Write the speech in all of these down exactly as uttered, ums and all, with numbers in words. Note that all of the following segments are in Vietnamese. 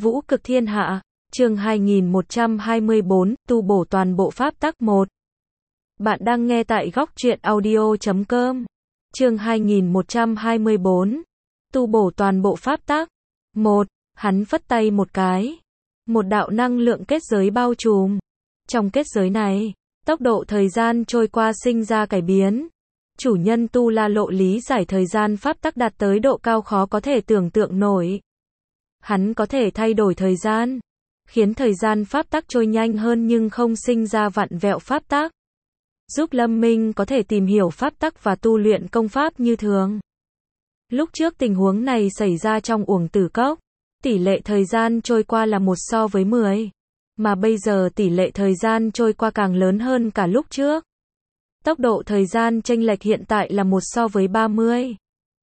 Vũ cực thiên hạ, chương hai nghìn một trăm hai mươi bốn, tu bổ toàn bộ pháp tắc một. Bạn đang nghe tại góc truyện audio chấm com. Chương hai nghìn một trăm hai mươi bốn, tu bổ toàn bộ pháp tắc. một. Hắn phất tay một cái. Một đạo năng lượng kết giới bao trùm. Trong kết giới này, tốc độ thời gian trôi qua sinh ra cải biến. Chủ nhân Tu La Lộ lý giải thời gian pháp tắc đạt tới độ cao khó có thể tưởng tượng nổi. Hắn có thể thay đổi thời gian, khiến thời gian pháp tắc trôi nhanh hơn nhưng không sinh ra vặn vẹo pháp tắc, giúp Lâm Minh có thể tìm hiểu pháp tắc và tu luyện công pháp như thường. Lúc trước tình huống này xảy ra trong Uổng Tử Cốc, tỷ lệ thời gian trôi qua là một so với mười, mà bây giờ tỷ lệ thời gian trôi qua càng lớn hơn cả lúc trước. Tốc độ thời gian chênh lệch hiện tại là một so với ba mươi.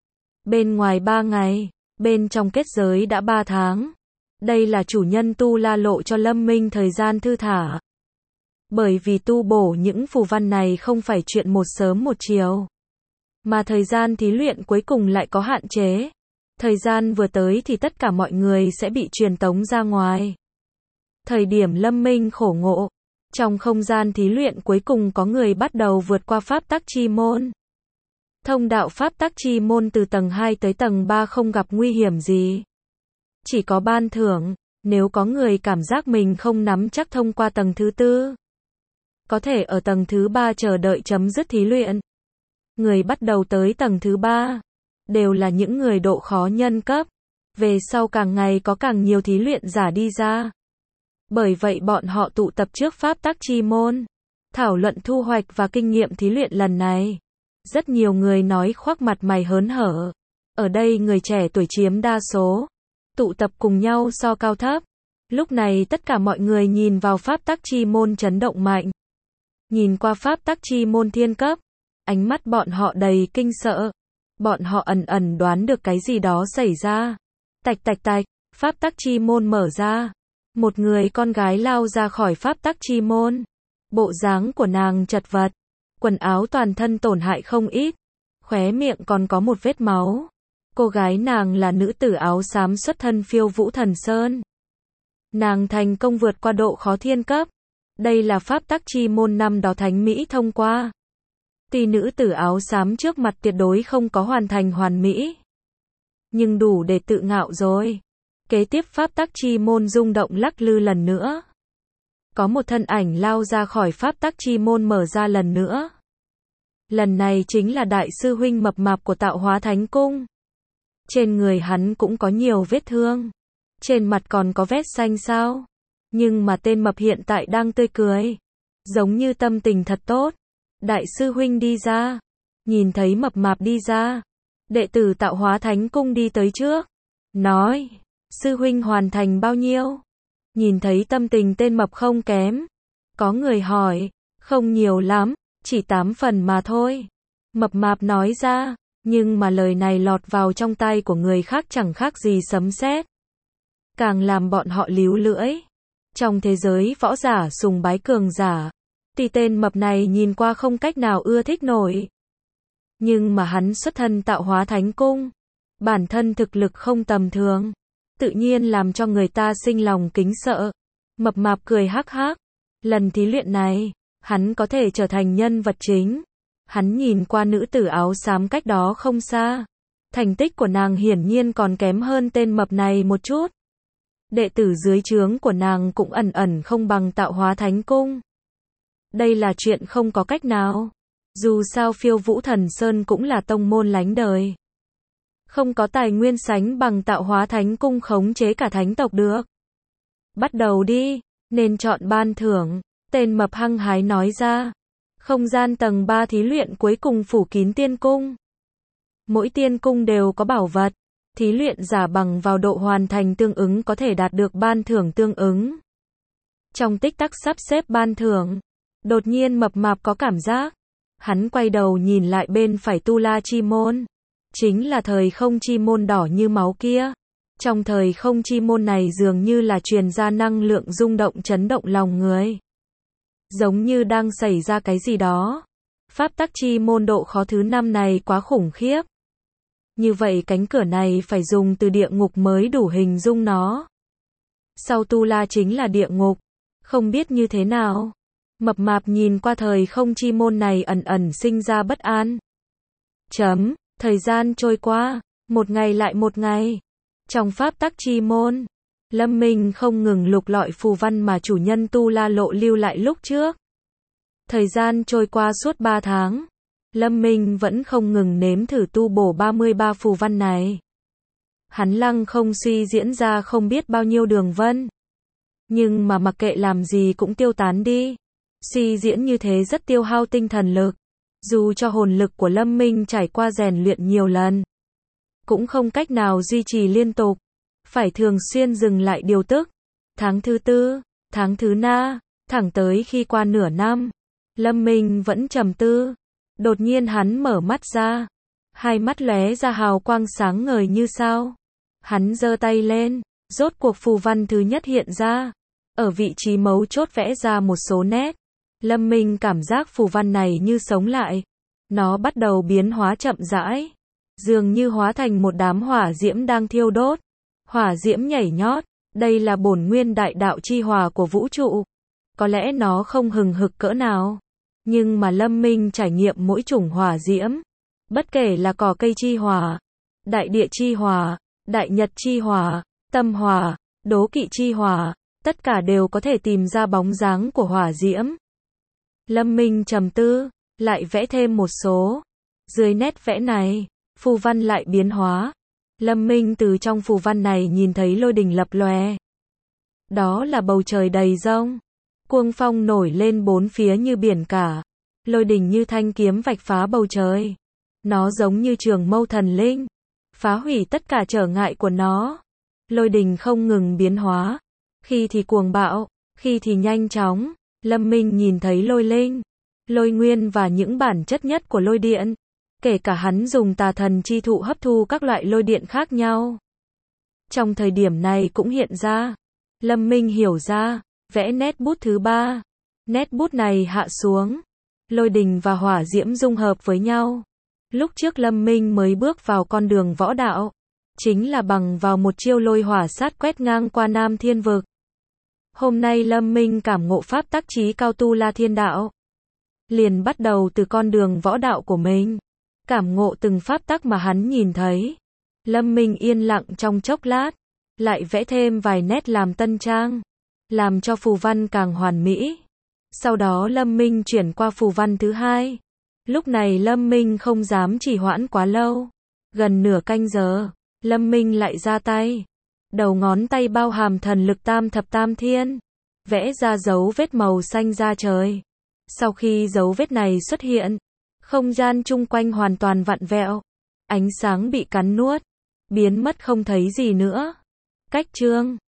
Bên ngoài ba ngày, bên trong kết giới đã ba tháng. Đây là chủ nhân Tu La Lộ cho Lâm Minh thời gian thư thả. Bởi vì tu bổ những phù văn này không phải chuyện một sớm một chiều, mà thời gian thí luyện cuối cùng lại có hạn chế. Thời gian vừa tới thì tất cả mọi người sẽ bị truyền tống ra ngoài. Thời điểm Lâm Minh khổ ngộ, trong không gian thí luyện cuối cùng có người bắt đầu vượt qua pháp tắc chi môn. Thông đạo pháp tắc chi môn từ tầng hai tới tầng ba không gặp nguy hiểm gì. Chỉ có ban thưởng, nếu có người cảm giác mình không nắm chắc thông qua tầng thứ tư, có thể ở tầng thứ ba chờ đợi chấm dứt thí luyện. Người bắt đầu tới tầng thứ ba, đều là những người độ khó nhân cấp. Về sau càng ngày có càng nhiều thí luyện giả đi ra. Bởi vậy bọn họ tụ tập trước pháp tắc chi môn, thảo luận thu hoạch và kinh nghiệm thí luyện lần này. Rất nhiều người nói khoác mặt mày hớn hở. Ở đây người trẻ tuổi chiếm đa số, tụ tập cùng nhau so cao thấp. Lúc này tất cả mọi người nhìn vào pháp tắc chi môn chấn động mạnh. Nhìn qua pháp tắc chi môn thiên cấp, ánh mắt bọn họ đầy kinh sợ. Bọn họ ẩn ẩn đoán được cái gì đó xảy ra. Tạch tạch tạch, pháp tắc chi môn mở ra. Một người con gái lao ra khỏi pháp tắc chi môn. Bộ dáng của nàng chật vật, quần áo toàn thân tổn hại không ít, khóe miệng còn có một vết máu. Cô gái nàng là nữ tử áo xám xuất thân Phiêu Vũ Thần Sơn. Nàng thành công vượt qua độ khó thiên cấp. Đây là pháp tắc chi môn năm đó Thánh Mỹ thông qua. Tuy nữ tử áo xám trước mặt tuyệt đối không có hoàn thành hoàn mỹ, nhưng đủ để tự ngạo rồi. Kế tiếp pháp tắc chi môn rung động lắc lư lần nữa. Có một thân ảnh lao ra khỏi pháp tắc chi môn mở ra lần nữa. Lần này chính là đại sư huynh mập mạp của Tạo Hóa Thánh Cung. Trên người hắn cũng có nhiều vết thương. Trên mặt còn có vết xanh xao. Nhưng mà tên mập hiện tại đang tươi cười, giống như tâm tình thật tốt. Đại sư huynh đi ra. Nhìn thấy mập mạp đi ra, đệ tử Tạo Hóa Thánh Cung đi tới trước, nói: sư huynh hoàn thành bao nhiêu? Nhìn thấy tâm tình tên mập không kém, có người hỏi: không nhiều lắm, chỉ tám phần mà thôi. Mập mạp nói ra, nhưng mà lời này lọt vào trong tai của người khác chẳng khác gì sấm sét, càng làm bọn họ líu lưỡi. Trong thế giới võ giả sùng bái cường giả, thì tên mập này nhìn qua không cách nào ưa thích nổi. Nhưng mà hắn xuất thân Tạo Hóa Thánh Cung, bản thân thực lực không tầm thường, tự nhiên làm cho người ta sinh lòng kính sợ. Mập mạp cười hắc hắc. Lần thí luyện này, hắn có thể trở thành nhân vật chính. Hắn nhìn qua nữ tử áo xám cách đó không xa. Thành tích của nàng hiển nhiên còn kém hơn tên mập này một chút. Đệ tử dưới trướng của nàng cũng ẩn ẩn không bằng Tạo Hóa Thánh Cung. Đây là chuyện không có cách nào. Dù sao Phiêu Vũ Thần Sơn cũng là tông môn lánh đời, không có tài nguyên sánh bằng Tạo Hóa Thánh Cung khống chế cả thánh tộc được. Bắt đầu đi, nên chọn ban thưởng. Tên mập hăng hái nói ra. Không gian tầng ba thí luyện cuối cùng phủ kín tiên cung. Mỗi tiên cung đều có bảo vật. Thí luyện giả bằng vào độ hoàn thành tương ứng có thể đạt được ban thưởng tương ứng. Trong tích tắc sắp xếp ban thưởng, đột nhiên mập mạp có cảm giác. Hắn quay đầu nhìn lại bên phải Tu La Chi Môn. Chính là thời không chi môn đỏ như máu kia. Trong thời không chi môn này dường như là truyền ra năng lượng rung động chấn động lòng người. Giống như đang xảy ra cái gì đó. Pháp tắc chi môn độ khó thứ năm này quá khủng khiếp. Như vậy cánh cửa này phải dùng từ địa ngục mới đủ hình dung nó. sau tu la chính là địa ngục. Không biết như thế nào. Mập mạp nhìn qua thời không chi môn này ẩn ẩn sinh ra bất an. Chấm, thời gian trôi qua, một ngày lại một ngày. Trong pháp tắc chi môn, Lâm Minh không ngừng lục lọi phù văn mà chủ nhân tu la lộ lưu lại lúc trước. Thời gian trôi qua suốt ba tháng. Lâm Minh vẫn không ngừng nếm thử tu bổ ba mươi ba phù văn này. Hắn lăng không suy diễn ra không biết bao nhiêu đường vân. Nhưng mà mặc kệ làm gì cũng tiêu tán đi. Suy diễn như thế rất tiêu hao tinh thần lực. Dù cho hồn lực của Lâm Minh trải qua rèn luyện nhiều lần, cũng không cách nào duy trì liên tục. Phải thường xuyên dừng lại điều tức. Tháng thứ tư, tháng thứ na, thẳng tới khi qua nửa năm, Lâm Minh vẫn trầm tư. Đột nhiên hắn mở mắt ra. Hai mắt lóe ra hào quang sáng ngời như sao. Hắn giơ tay lên, rốt cuộc phù văn thứ nhất hiện ra. Ở vị trí mấu chốt vẽ ra một số nét. Lâm Minh cảm giác phù văn này như sống lại. Nó bắt đầu biến hóa chậm rãi. Dường như hóa thành một đám hỏa diễm đang thiêu đốt. Hỏa diễm nhảy nhót. Đây là bổn nguyên đại đạo chi hỏa của vũ trụ. Có lẽ nó không hừng hực cỡ nào. Nhưng mà Lâm Minh trải nghiệm mỗi chủng hỏa diễm. Bất kể là cỏ cây chi hỏa, đại địa chi hỏa, đại nhật chi hỏa, tâm hỏa, đố kỵ chi hỏa, tất cả đều có thể tìm ra bóng dáng của hỏa diễm. Lâm Minh trầm tư, lại vẽ thêm một số. Dưới nét vẽ này, phù văn lại biến hóa. Lâm Minh từ trong phù văn này nhìn thấy lôi đình lập lòe. Đó là bầu trời đầy giông. Cuồng phong nổi lên bốn phía như biển cả. Lôi đình như thanh kiếm vạch phá bầu trời. Nó giống như trường mâu thần linh, phá hủy tất cả trở ngại của nó. Lôi đình không ngừng biến hóa. Khi thì cuồng bạo, khi thì nhanh chóng. Lâm Minh nhìn thấy lôi linh, lôi nguyên và những bản chất nhất của lôi điện. Kể cả hắn dùng tà thần chi thụ hấp thu các loại lôi điện khác nhau. Trong thời điểm này cũng hiện ra. Lâm Minh hiểu ra, vẽ nét bút thứ ba. Nét bút này hạ xuống. Lôi đình và hỏa diễm dung hợp với nhau. Lúc trước Lâm Minh mới bước vào con đường võ đạo. Chính là bằng vào một chiêu lôi hỏa sát quét ngang qua Nam Thiên Vực. Hôm nay Lâm Minh cảm ngộ pháp tắc chí cao tu la thiên đạo. Liền bắt đầu từ con đường võ đạo của mình. Cảm ngộ từng pháp tắc mà hắn nhìn thấy. Lâm Minh yên lặng trong chốc lát. Lại vẽ thêm vài nét làm tân trang. Làm cho phù văn càng hoàn mỹ. Sau đó Lâm Minh chuyển qua phù văn thứ hai. Lúc này Lâm Minh không dám trì hoãn quá lâu. Gần nửa canh giờ, Lâm Minh lại ra tay. Đầu ngón tay bao hàm thần lực tam thập tam thiên. Vẽ ra dấu vết màu xanh da trời. Sau khi dấu vết này xuất hiện, không gian chung quanh hoàn toàn vặn vẹo. Ánh sáng bị cắn nuốt. Biến mất không thấy gì nữa. Cách chương